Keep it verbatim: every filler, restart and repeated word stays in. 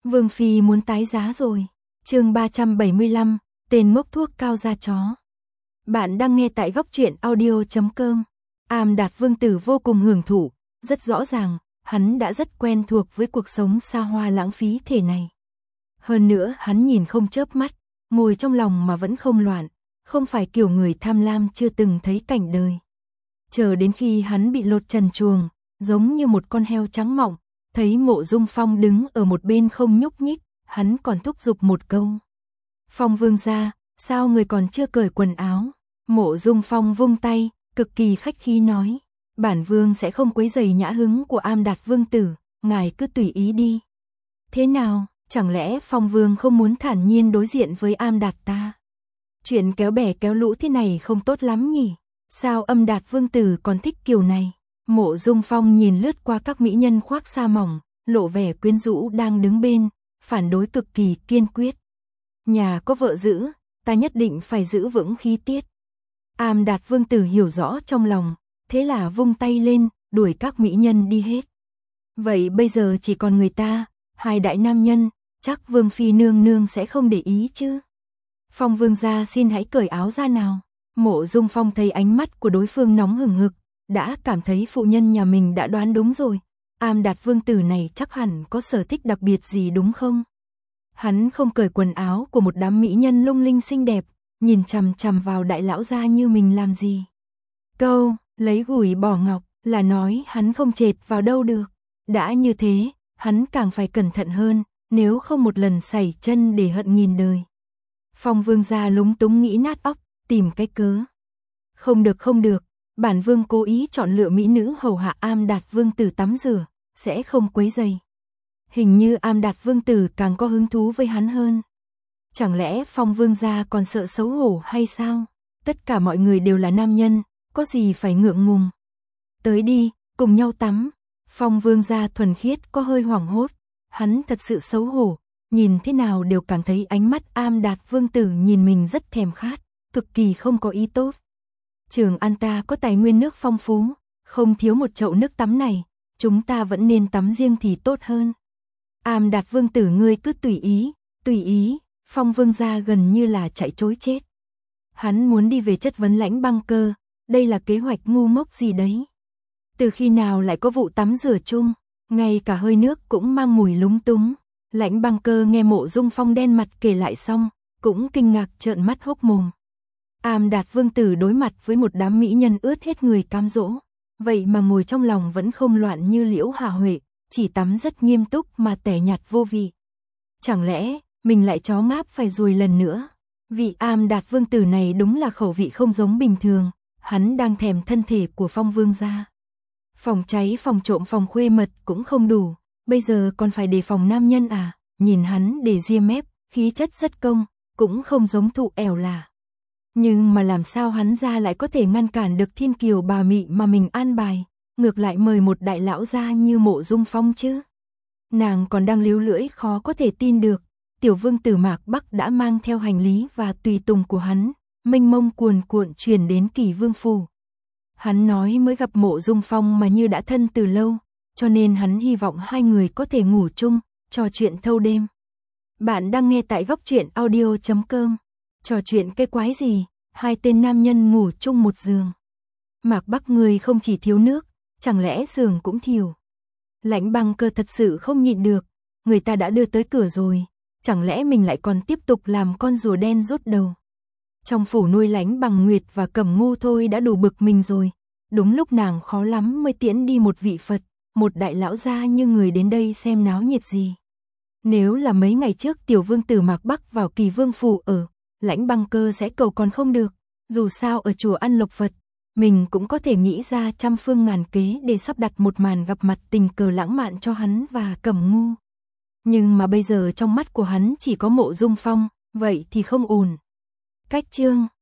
Vương Phi muốn tái giá rồi. Chương ba trăm bảy mươi lăm, tên mốc thuốc cao da chó. Bạn đang nghe tại góc truyện audio chấm com. Am Đạt Vương tử vô cùng hưởng thụ, rất rõ ràng, hắn đã rất quen thuộc với cuộc sống xa hoa lãng phí thể này. Hơn nữa, hắn nhìn không chớp mắt, ngồi trong lòng mà vẫn không loạn, không phải kiểu người tham lam chưa từng thấy cảnh đời. Chờ đến khi hắn bị lột trần truồng, giống như một con heo trắng mọng, thấy Mộ Dung Phong đứng ở một bên không nhúc nhích, hắn còn thúc giục một câu. Phong vương gia, sao người còn chưa cởi quần áo? Mộ Dung Phong vung tay, cực kỳ khách khí nói, bản vương sẽ không quấy rầy nhã hứng của Am Đạt vương tử, ngài cứ tùy ý đi. Thế nào, chẳng lẽ Phong vương không muốn thản nhiên đối diện với Am Đạt ta? Chuyện kéo bè kéo lũ thế này không tốt lắm nhỉ? Sao Am Đạt vương tử còn thích kiểu này? Mộ Dung Phong nhìn lướt qua các mỹ nhân khoác sa mỏng, lộ vẻ quyến rũ đang đứng bên, phản đối cực kỳ kiên quyết. Nhà có vợ giữ, ta nhất định phải giữ vững khí tiết. Am Đạt vương tử hiểu rõ trong lòng, thế là vung tay lên, đuổi các mỹ nhân đi hết. Vậy bây giờ chỉ còn người ta, hai đại nam nhân, chắc Vương Phi nương nương sẽ không để ý chứ. Phong vương gia xin hãy cởi áo ra nào. Mộ Dung Phong thấy ánh mắt của đối phương nóng hừng hực, đã cảm thấy phụ nhân nhà mình đã đoán đúng rồi. Am Đạt vương tử này chắc hẳn có sở thích đặc biệt gì đúng không? Hắn không cởi quần áo của một đám mỹ nhân lung linh xinh đẹp, nhìn chằm chằm vào đại lão gia như mình làm gì? Câu, lấy gùi bỏ ngọc, là nói hắn không chệt vào đâu được. Đã như thế, hắn càng phải cẩn thận hơn, nếu không một lần sẩy chân để hận nghìn đời. Phong vương gia lúng túng nghĩ nát óc, tìm cái cớ. Không được không được, bản vương cố ý chọn lựa mỹ nữ hầu hạ Am Đạt vương tử tắm rửa, sẽ không quấy rầy. Hình như Am Đạt vương tử càng có hứng thú với hắn hơn. Chẳng lẽ Phong vương gia còn sợ xấu hổ hay sao? Tất cả mọi người đều là nam nhân, có gì phải ngượng ngùng. Tới đi, cùng nhau tắm. Phong vương gia thuần khiết có hơi hoảng hốt, hắn thật sự xấu hổ, nhìn thế nào đều cảm thấy ánh mắt Am Đạt vương tử nhìn mình rất thèm khát, cực kỳ không có ý tốt. Trường An ta có tài nguyên nước phong phú, không thiếu một chậu nước tắm này, chúng ta vẫn nên tắm riêng thì tốt hơn. Am Đạt vương tử ngươi cứ tùy ý, tùy ý. Phong vương gia gần như là chạy trối chết. Hắn muốn đi về chất vấn Lãnh Băng Cơ, đây là kế hoạch ngu ngốc gì đấy. Từ khi nào lại có vụ tắm rửa chung, ngay cả hơi nước cũng mang mùi lúng túng. Lãnh Băng Cơ nghe Mộ Dung Phong đen mặt kể lại xong, cũng kinh ngạc trợn mắt hốc mồm. Am Đạt vương tử đối mặt với một đám mỹ nhân ướt hết người cám dỗ, vậy mà ngồi trong lòng vẫn không loạn như Liễu Hà Huệ, chỉ tắm rất nghiêm túc mà tẻ nhạt vô vị. Chẳng lẽ mình lại chó ngáp phải ruồi lần nữa? Vị Am Đạt vương tử này đúng là khẩu vị không giống bình thường, hắn đang thèm thân thể của Phong vương gia. Phòng cháy phòng trộm phòng khuê mật cũng không đủ, bây giờ còn phải đề phòng nam nhân à? Nhìn hắn để ria mép, khí chất rất công, cũng không giống thụ ẻo là. Nhưng mà làm sao hắn ra lại có thể ngăn cản được thiên kiều bà mị mà mình an bài, ngược lại mời một đại lão gia như Mộ Dung Phong chứ? Nàng còn đang líu lưỡi khó có thể tin được. Tiểu vương tử Mạc Bắc đã mang theo hành lý và tùy tùng của hắn, mênh mông cuồn cuộn truyền đến Kỳ Vương phủ. Hắn nói mới gặp Mộ Dung Phong mà như đã thân từ lâu, cho nên hắn hy vọng hai người có thể ngủ chung, trò chuyện thâu đêm. Bạn đang nghe tại góc truyện audio chấm com. Trò chuyện cái quái gì, hai tên nam nhân ngủ chung một giường. Mạc Bắc người không chỉ thiếu nước, chẳng lẽ giường cũng thiểu. Lãnh Băng Cơ thật sự không nhịn được, người ta đã đưa tới cửa rồi. Chẳng lẽ mình lại còn tiếp tục làm con rùa đen rút đầu? Trong phủ nuôi Lãnh Bằng Nguyệt và Cẩm Ngu thôi đã đủ bực mình rồi. Đúng lúc nàng khó lắm mới tiễn đi một vị Phật, một đại lão gia như người đến đây xem náo nhiệt gì. Nếu là mấy ngày trước tiểu vương tử Mạc Bắc vào Kỳ Vương phủ ở, Lãnh Băng Cơ sẽ cầu còn không được. Dù sao ở chùa An Lộc Phật, mình cũng có thể nghĩ ra trăm phương ngàn kế để sắp đặt một màn gặp mặt tình cờ lãng mạn cho hắn và Cẩm Ngu. Nhưng mà bây giờ trong mắt của hắn chỉ có Mộ Dung Phong, vậy thì không ổn. Cách chương